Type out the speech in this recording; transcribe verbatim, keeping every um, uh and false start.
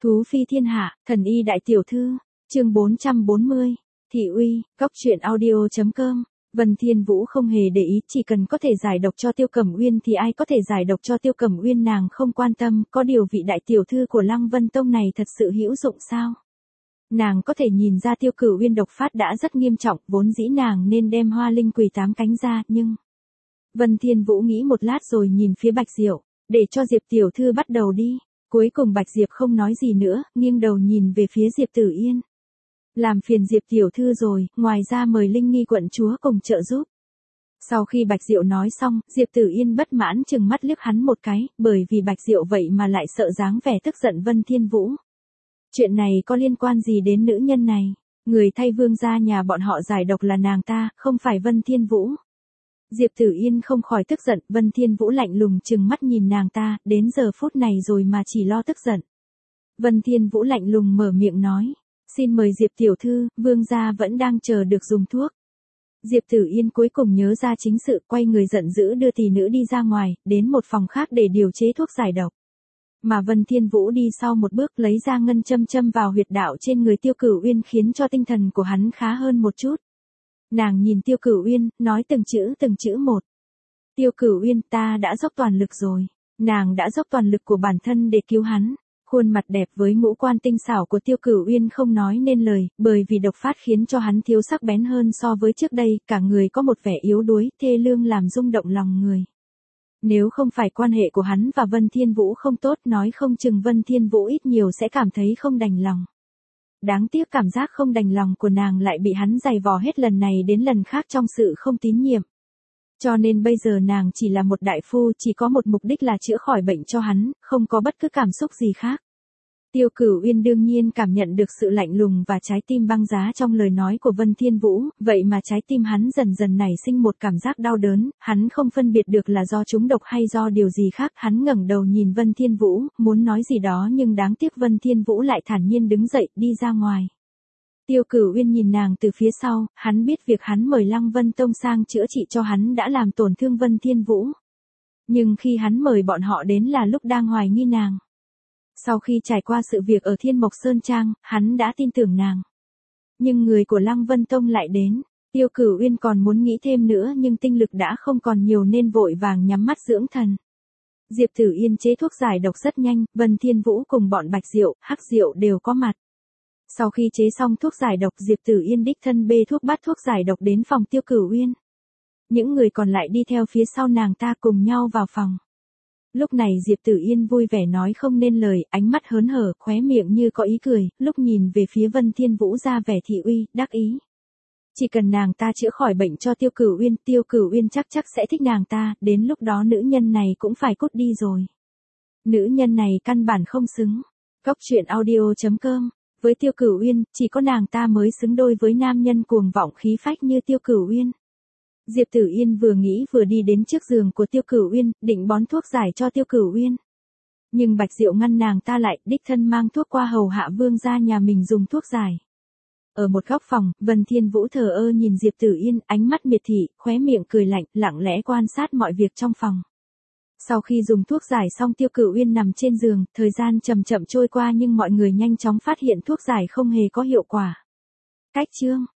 Thú phi thiên hạ, thần y đại tiểu thư, chương bốn trăm bốn mươi, thị uy, góc truyện audio.com. Vân Thiên Vũ không hề để ý, chỉ cần có thể giải độc cho Tiêu Cẩm Uyên thì ai có thể giải độc cho Tiêu Cẩm Uyên nàng không quan tâm, có điều vị đại tiểu thư của Lăng Vân Tông này thật sự hữu dụng sao? Nàng có thể nhìn ra Tiêu Cửu Uyên độc phát đã rất nghiêm trọng, vốn dĩ nàng nên đem Hoa Linh Quỳ tám cánh ra, nhưng... Vân Thiên Vũ nghĩ một lát rồi nhìn phía Bạch Diệu, để cho Diệp tiểu thư bắt đầu đi. Cuối cùng Bạch Diệp không nói gì nữa, nghiêng đầu nhìn về phía Diệp Tử Yên. Làm phiền Diệp tiểu thư rồi, ngoài ra mời Linh Nghi quận chúa cùng trợ giúp. Sau khi Bạch Diệu nói xong, Diệp Tử Yên bất mãn chừng mắt liếc hắn một cái, bởi vì Bạch Diệu vậy mà lại sợ dáng vẻ tức giận Vân Thiên Vũ. Chuyện này có liên quan gì đến nữ nhân này? Người thay vương gia nhà bọn họ giải độc là nàng ta, không phải Vân Thiên Vũ. Diệp Tử Yên không khỏi tức giận, Vân Thiên Vũ lạnh lùng chừng mắt nhìn nàng ta, đến giờ phút này rồi mà chỉ lo tức giận. Vân Thiên Vũ lạnh lùng mở miệng nói, xin mời Diệp tiểu thư, vương gia vẫn đang chờ được dùng thuốc. Diệp Tử Yên cuối cùng nhớ ra chính sự, quay người giận dữ đưa tỷ nữ đi ra ngoài, đến một phòng khác để điều chế thuốc giải độc. Mà Vân Thiên Vũ đi sau một bước lấy ra ngân châm châm vào huyệt đạo trên người Tiêu Cửu Uyên khiến cho tinh thần của hắn khá hơn một chút. Nàng nhìn Tiêu Cửu Uyên, nói từng chữ từng chữ một. Tiêu Cửu Uyên, ta đã dốc toàn lực rồi. Nàng đã dốc toàn lực của bản thân để cứu hắn. Khuôn mặt đẹp với ngũ quan tinh xảo của Tiêu Cửu Uyên không nói nên lời, bởi vì độc phát khiến cho hắn thiếu sắc bén hơn so với trước đây, cả người có một vẻ yếu đuối, thê lương làm rung động lòng người. Nếu không phải quan hệ của hắn và Vân Thiên Vũ không tốt, nói không chừng Vân Thiên Vũ ít nhiều sẽ cảm thấy không đành lòng. Đáng tiếc cảm giác không đành lòng của nàng lại bị hắn giày vò hết lần này đến lần khác trong sự không tín nhiệm. Cho nên bây giờ nàng chỉ là một đại phu, chỉ có một mục đích là chữa khỏi bệnh cho hắn, không có bất cứ cảm xúc gì khác. Tiêu Cửu Uyên đương nhiên cảm nhận được sự lạnh lùng và trái tim băng giá trong lời nói của Vân Thiên Vũ, vậy mà trái tim hắn dần dần nảy sinh một cảm giác đau đớn, hắn không phân biệt được là do trúng độc hay do điều gì khác, hắn ngẩng đầu nhìn Vân Thiên Vũ, muốn nói gì đó nhưng đáng tiếc Vân Thiên Vũ lại thản nhiên đứng dậy, đi ra ngoài. Tiêu Cửu Uyên nhìn nàng từ phía sau, hắn biết việc hắn mời Lăng Vân Tông sang chữa trị cho hắn đã làm tổn thương Vân Thiên Vũ. Nhưng khi hắn mời bọn họ đến là lúc đang hoài nghi nàng. Sau khi trải qua sự việc ở Thiên Mộc Sơn Trang, hắn đã tin tưởng nàng. Nhưng người của Lăng Vân Tông lại đến, Tiêu Cửu Uyên còn muốn nghĩ thêm nữa nhưng tinh lực đã không còn nhiều nên vội vàng nhắm mắt dưỡng thần. Diệp Tử Yên chế thuốc giải độc rất nhanh, Vân Thiên Vũ cùng bọn Bạch Diệu, Hắc Diệu đều có mặt. Sau khi chế xong thuốc giải độc, Diệp Tử Yên đích thân bê thuốc bắt thuốc giải độc đến phòng Tiêu Cửu Uyên. Những người còn lại đi theo phía sau nàng ta cùng nhau vào phòng. Lúc này Diệp Tử Yên vui vẻ nói không nên lời, ánh mắt hớn hở, khóe miệng như có ý cười, lúc nhìn về phía Vân Thiên Vũ ra vẻ thị uy, đắc ý. Chỉ cần nàng ta chữa khỏi bệnh cho Tiêu Cửu Uyên, Tiêu Cửu Uyên chắc chắc sẽ thích nàng ta, đến lúc đó nữ nhân này cũng phải cút đi rồi. Nữ nhân này căn bản không xứng. Góc truyện audio.com. Với Tiêu Cửu Uyên, chỉ có nàng ta mới xứng đôi với nam nhân cuồng vọng khí phách như Tiêu Cửu Uyên. Diệp Tử Yên vừa nghĩ vừa đi đến trước giường của Tiêu Cửu Uyên, định bón thuốc giải cho Tiêu Cửu Uyên. Nhưng Bạch Diệu ngăn nàng ta lại, đích thân mang thuốc qua hầu hạ vương gia nhà mình dùng thuốc giải. Ở một góc phòng, Vân Thiên Vũ thờ ơ nhìn Diệp Tử Yên, ánh mắt miệt thị, khóe miệng cười lạnh, lặng lẽ quan sát mọi việc trong phòng. Sau khi dùng thuốc giải xong Tiêu Cửu Uyên nằm trên giường, thời gian chậm chậm trôi qua nhưng mọi người nhanh chóng phát hiện thuốc giải không hề có hiệu quả. Cách chương